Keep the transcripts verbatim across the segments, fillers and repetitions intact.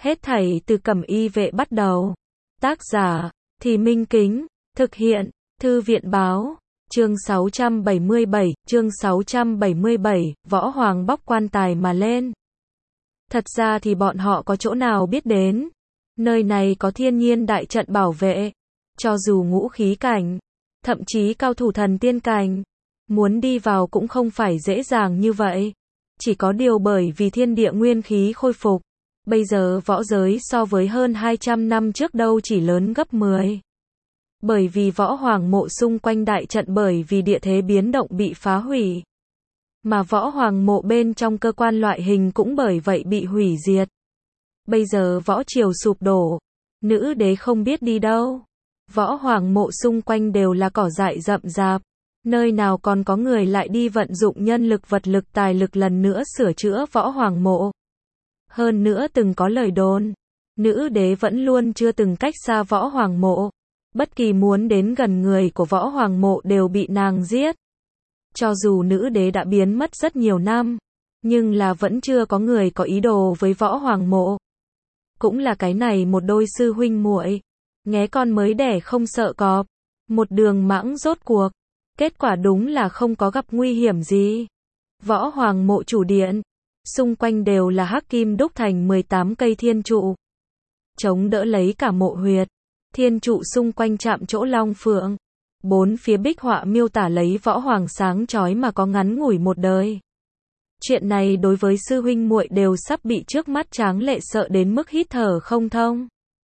Hết thảy từ Cẩm Y Vệ bắt đầu. Tác giả, Thì Minh Kính, thực hiện, Thư viện Báo, chương sáu trăm bảy mươi bảy, chương sáu trăm bảy mươi bảy, Võ Hoàng bóc quan tài mà lên. Thật ra thì bọn họ có chỗ nào biết đến. Nơi này có thiên nhiên đại trận bảo vệ. Cho dù ngũ khí cảnh, thậm chí cao thủ thần tiên cảnh, muốn đi vào cũng không phải dễ dàng như vậy. Chỉ có điều bởi vì thiên địa nguyên khí khôi phục. Bây giờ võ giới so với hơn hai trăm năm trước đâu chỉ lớn gấp mười. Bởi vì võ hoàng mộ xung quanh đại trận bởi vì địa thế biến động bị phá hủy. Mà võ hoàng mộ bên trong cơ quan loại hình cũng bởi vậy bị hủy diệt. Bây giờ võ triều sụp đổ. Nữ đế không biết đi đâu. Võ hoàng mộ xung quanh đều là cỏ dại rậm rạp. Nơi nào còn có người lại đi vận dụng nhân lực vật lực tài lực lần nữa sửa chữa võ hoàng mộ. Hơn nữa từng có lời đồn. Nữ đế vẫn luôn chưa từng cách xa võ hoàng mộ. Bất kỳ muốn đến gần người của võ hoàng mộ đều bị nàng giết. Cho dù nữ đế đã biến mất rất nhiều năm. Nhưng là vẫn chưa có người có ý đồ với võ hoàng mộ. Cũng là cái này một đôi sư huynh muội. Nghé con mới đẻ không sợ cọp. Một đường mãng rốt cuộc. Kết quả đúng là không có gặp nguy hiểm gì. Võ hoàng mộ chủ điện. Xung quanh đều là hắc kim đúc thành mười tám cây thiên trụ. Chống đỡ lấy cả mộ huyệt. Thiên trụ xung quanh chạm chỗ long phượng. Bốn phía bích họa miêu tả lấy võ hoàng sáng chói mà có ngắn ngủi một đời. Chuyện này đối với sư huynh muội đều sắp bị trước mắt tráng lệ sợ đến mức hít thở không thông.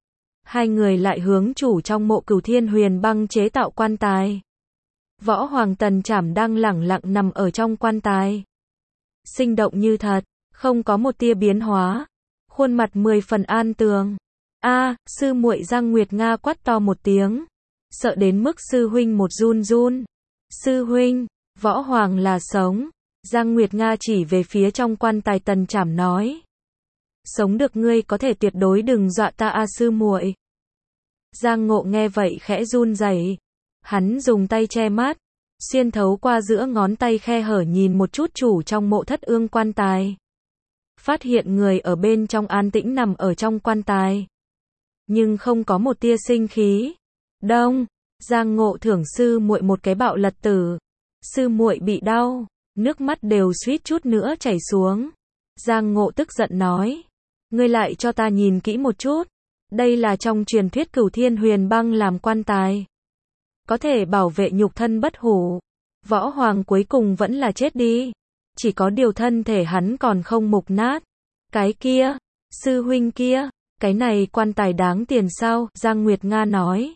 Hai người lại hướng chủ trong mộ Cửu Thiên Huyền Băng chế tạo quan tài. Võ hoàng Tần Trảm đang lẳng lặng nằm ở trong quan tài. Sinh động như thật, không có một tia biến hóa. Khuôn mặt mười phần an tường. A, sư muội Giang Nguyệt Nga quát to một tiếng. Sợ đến mức sư huynh một run run. Sư huynh, võ hoàng là sống. Giang Nguyệt Nga chỉ về phía trong quan tài Tần Trảm nói. Sống được ngươi có thể tuyệt đối đừng dọa ta a sư muội. Giang Ngộ nghe vậy khẽ run rẩy. Hắn dùng tay che mắt. Xuyên thấu qua giữa ngón tay khe hở nhìn một chút chủ trong mộ thất ương quan tài. Phát hiện người ở bên trong an tĩnh nằm ở trong quan tài. Nhưng không có một tia sinh khí. Đông, Giang Ngộ thưởng sư muội một cái bạo lật tử. Sư muội bị đau, nước mắt đều suýt chút nữa chảy xuống. Giang Ngộ tức giận nói. Ngươi lại cho ta nhìn kỹ một chút. Đây là trong truyền thuyết Cửu Thiên Huyền Băng làm quan tài. Có thể bảo vệ nhục thân bất hủ. Võ hoàng cuối cùng vẫn là chết đi. Chỉ có điều thân thể hắn còn không mục nát. Cái kia, sư huynh kia, cái này quan tài đáng tiền sao? Giang Nguyệt Nga nói.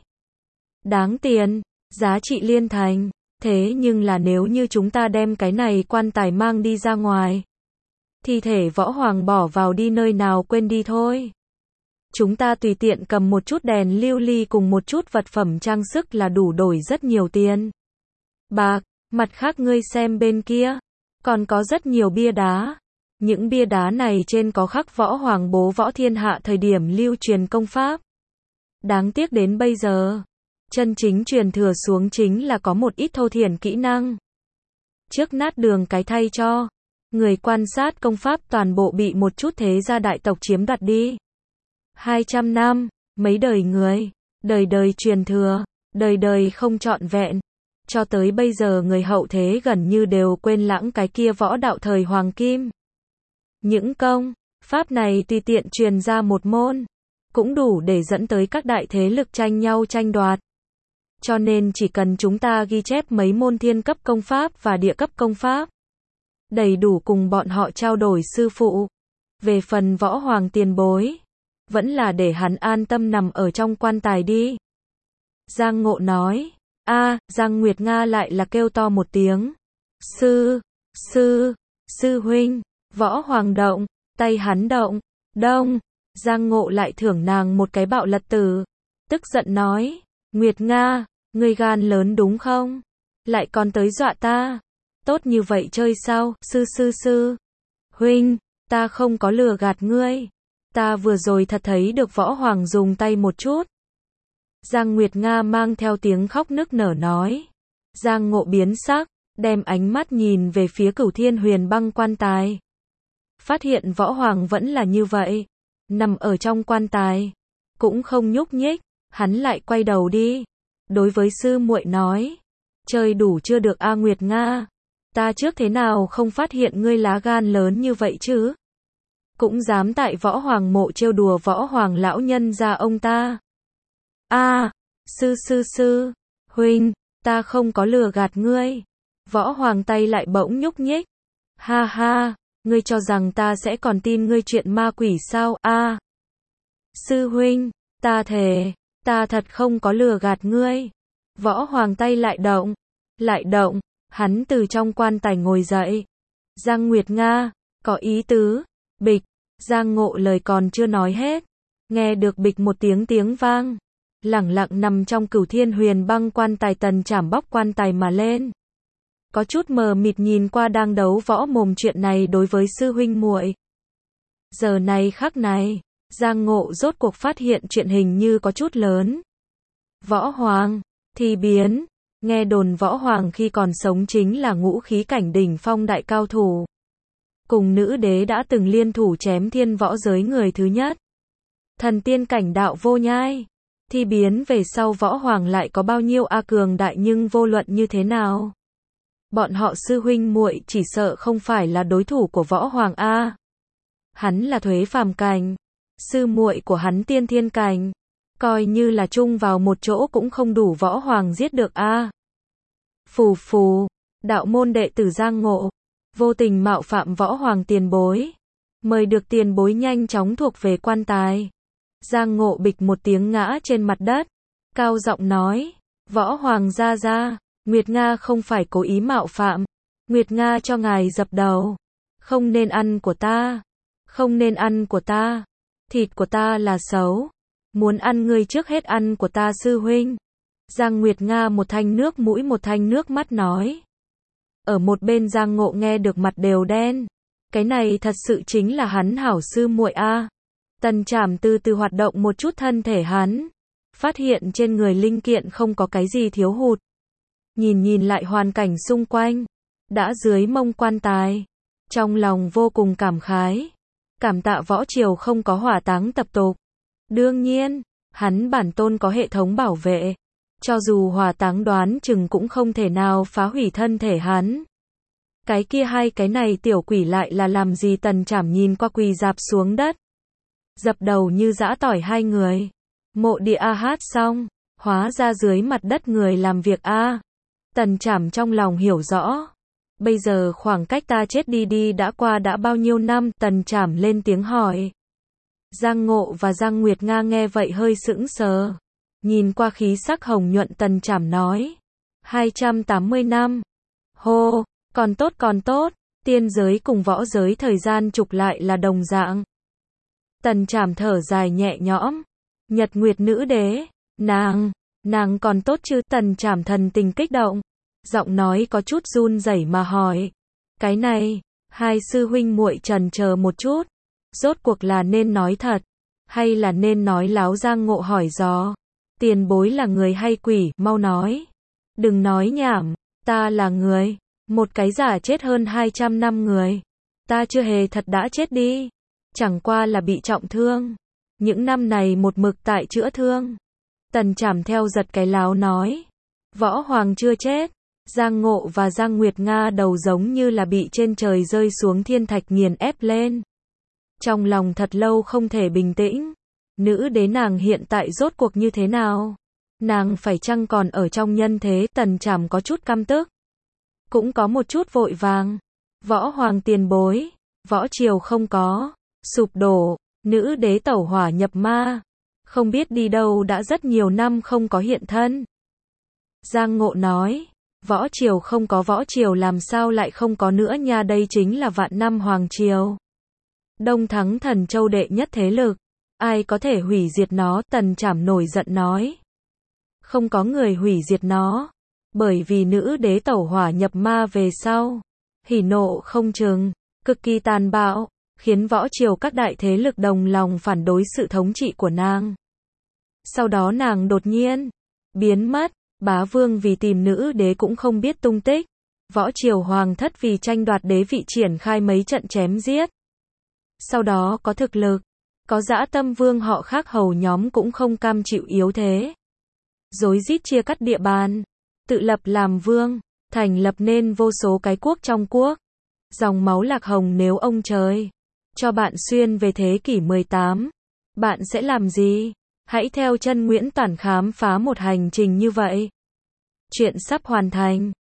Đáng tiền, giá trị liên thành. Thế nhưng là nếu như chúng ta đem cái này quan tài mang đi ra ngoài. Thi thể võ hoàng bỏ vào đi nơi nào quên đi thôi. Chúng ta tùy tiện cầm một chút đèn lưu ly cùng một chút vật phẩm trang sức là đủ đổi rất nhiều tiền. Bạc, mặt khác ngươi xem bên kia. Còn có rất nhiều bia đá. Những bia đá này trên có khắc võ hoàng bố võ thiên hạ thời điểm lưu truyền công pháp. Đáng tiếc đến bây giờ. Chân chính truyền thừa xuống chính là có một ít thô thiển kỹ năng. Trước nát đường cái thay cho. Người quan sát công pháp toàn bộ bị một chút thế gia đại tộc chiếm đoạt đi. hai trăm năm, mấy đời người, đời đời truyền thừa, đời đời không trọn vẹn. Cho tới bây giờ người hậu thế gần như đều quên lãng cái kia võ đạo thời hoàng kim. Những công pháp này tùy tiện truyền ra một môn, cũng đủ để dẫn tới các đại thế lực tranh nhau tranh đoạt. Cho nên chỉ cần chúng ta ghi chép mấy môn thiên cấp công pháp và địa cấp công pháp, đầy đủ cùng bọn họ trao đổi sư phụ. Về phần võ hoàng tiền bối, vẫn là để hắn an tâm nằm ở trong quan tài đi. Giang Ngộ nói. A, Giang Nguyệt Nga lại là kêu to một tiếng. Sư, sư, sư huynh, võ hoàng động, tay hắn động, đông. Giang Ngộ lại thưởng nàng một cái bạo lật tử. Tức giận nói. Nguyệt Nga, ngươi gan lớn đúng không? Lại còn tới dọa ta. Tốt như vậy chơi sao? Sư sư sư. Huynh, ta không có lừa gạt ngươi. Ta vừa rồi thật thấy được võ hoàng dùng tay một chút. Giang Nguyệt Nga mang theo tiếng khóc nức nở nói. Giang Ngộ biến sắc, đem ánh mắt nhìn về phía Cửu Thiên Huyền Băng quan tài. Phát hiện võ hoàng vẫn là như vậy. nằm ở trong quan tài, cũng không nhúc nhích, hắn lại quay đầu đi, đối với sư muội nói, chơi đủ chưa được a Nguyệt Nga, ta trước thế nào không phát hiện ngươi lá gan lớn như vậy chứ? Cũng dám tại Võ Hoàng mộ trêu đùa Võ Hoàng lão nhân gia ông ta. A, sư sư sư, huynh, ta không có lừa gạt ngươi. Võ Hoàng tay lại bỗng nhúc nhích. Ha ha, ngươi cho rằng ta sẽ còn tin ngươi chuyện ma quỷ sao? A, sư huynh, ta thề, ta thật không có lừa gạt ngươi. Võ Hoàng tay lại động, lại động, hắn từ trong quan tài ngồi dậy. Giang Nguyệt Nga, có ý tứ, bịch, Giang Ngộ lời còn chưa nói hết, nghe được bịch một tiếng tiếng vang, lẳng lặng nằm trong Cửu Thiên Huyền Băng quan tài. Tần Trảm bóc quan tài mà lên, có chút mờ mịt nhìn qua đang đấu võ mồm chuyện này đối với sư huynh muội. Giờ này khắc này, Giang Ngộ rốt cuộc phát hiện chuyện hình như có chút lớn. Võ Hoàng, thì biến, nghe đồn Võ Hoàng khi còn sống chính là ngũ khí cảnh đỉnh phong đại cao thủ. Cùng nữ đế đã từng liên thủ chém thiên võ giới người thứ nhất. Thần tiên cảnh đạo vô nhai. Thì biến về sau Võ Hoàng lại có bao nhiêu a cường đại, nhưng vô luận như thế nào, bọn họ sư huynh muội chỉ sợ không phải là đối thủ của Võ Hoàng a. Hắn là thuế phàm cảnh, sư muội của hắn tiên thiên cảnh, coi như là chung vào một chỗ cũng không đủ Võ Hoàng giết được a. Phù phù, đạo môn đệ tử Giang Ngộ vô tình mạo phạm Võ Hoàng tiền bối, mời được tiền bối nhanh chóng thuộc về quan tài. Giang Ngộ bịch một tiếng ngã trên mặt đất, cao giọng nói, Võ Hoàng gia gia, Nguyệt Nga không phải cố ý mạo phạm, Nguyệt Nga cho ngài dập đầu, không nên ăn của ta, không nên ăn của ta, thịt của ta là xấu, muốn ăn ngươi trước hết ăn của ta sư huynh. Giang Nguyệt Nga một thanh nước mũi một thanh nước mắt nói. Ở một bên Giang Ngộ nghe được mặt đều đen, cái này thật sự chính là hắn hảo sư muội a. Tần Trảm từ từ hoạt động một chút thân thể hắn, phát hiện trên người linh kiện không có cái gì thiếu hụt. Nhìn nhìn lại hoàn cảnh xung quanh, đã dưới mông quan tài, trong lòng vô cùng cảm khái, cảm tạ Võ Triều không có hỏa táng tập tục. Đương nhiên, hắn bản tôn có hệ thống bảo vệ, cho dù hỏa táng đoán chừng cũng không thể nào phá hủy thân thể hắn. Cái kia hai cái này tiểu quỷ lại là làm gì? Tần Trảm nhìn qua quỳ dạp xuống đất, dập đầu như giã tỏi hai người. Mộ địa a hát xong, hóa ra dưới mặt đất người làm việc a. Tần Trảm trong lòng hiểu rõ, bây giờ khoảng cách ta chết đi đi đã qua đã bao nhiêu năm? Tần Trảm lên tiếng hỏi. Giang Ngộ và Giang Nguyệt Nga nghe vậy hơi sững sờ, nhìn qua khí sắc hồng nhuận Tần Trảm nói, hai trăm tám mươi năm. Hô, còn tốt còn tốt, tiên giới cùng võ giới thời gian trục lại là đồng dạng. Tần Trảm thở dài nhẹ nhõm, Nhật Nguyệt nữ đế, nàng, nàng còn tốt chứ? Tần Trảm thần tình kích động, giọng nói có chút run rẩy mà hỏi, cái này, hai sư huynh muội trần chờ một chút, rốt cuộc là nên nói thật, hay là nên nói láo? Giang Ngộ hỏi dò, tiền bối là người hay quỷ, mau nói, đừng nói nhảm, ta là người, một cái giả chết hơn hai trăm năm người, ta chưa hề thật đã chết đi, chẳng qua là bị trọng thương, những năm này một mực tại chữa thương. Tần Trảm theo giật cái láo nói, Võ Hoàng chưa chết. Giang Ngộ và Giang Nguyệt Nga đầu giống như là bị trên trời rơi xuống thiên thạch nghiền ép lên. Trong lòng thật lâu không thể bình tĩnh. Nữ đế nàng hiện tại rốt cuộc như thế nào? Nàng phải chăng còn ở trong nhân thế? Tần Trảm có chút căm tức, cũng có một chút vội vàng. Võ Hoàng tiền bối, Võ Triều không có sụp đổ, nữ đế tẩu hỏa nhập ma, không biết đi đâu đã rất nhiều năm không có hiện thân. Giang Ngộ nói, Võ Triều không có Võ Triều làm sao lại không có nữa nha, đây chính là vạn năm Hoàng Triều. Đông Thắng Thần Châu đệ nhất thế lực, ai có thể hủy diệt nó? Tần Trảm nổi giận nói, không có người hủy diệt nó, bởi vì nữ đế tẩu hỏa nhập ma về sau, hỉ nộ không chừng, cực kỳ tàn bạo, khiến Võ Triều các đại thế lực đồng lòng phản đối sự thống trị của nàng. Sau đó nàng đột nhiên biến mất, bá vương vì tìm nữ đế cũng không biết tung tích, Võ Triều hoàng thất vì tranh đoạt đế vị triển khai mấy trận chém giết. Sau đó có thực lực, Có dã tâm vương họ khác hầu nhóm cũng không cam chịu yếu thế. Rối rít chia cắt địa bàn, tự lập làm vương, thành lập nên vô số cái quốc trong quốc. Dòng máu Lạc Hồng nếu ông trời cho bạn xuyên về thế kỷ mười tám, bạn sẽ làm gì? Hãy theo chân Nguyễn Toản khám phá một hành trình như vậy. Chuyện sắp hoàn thành.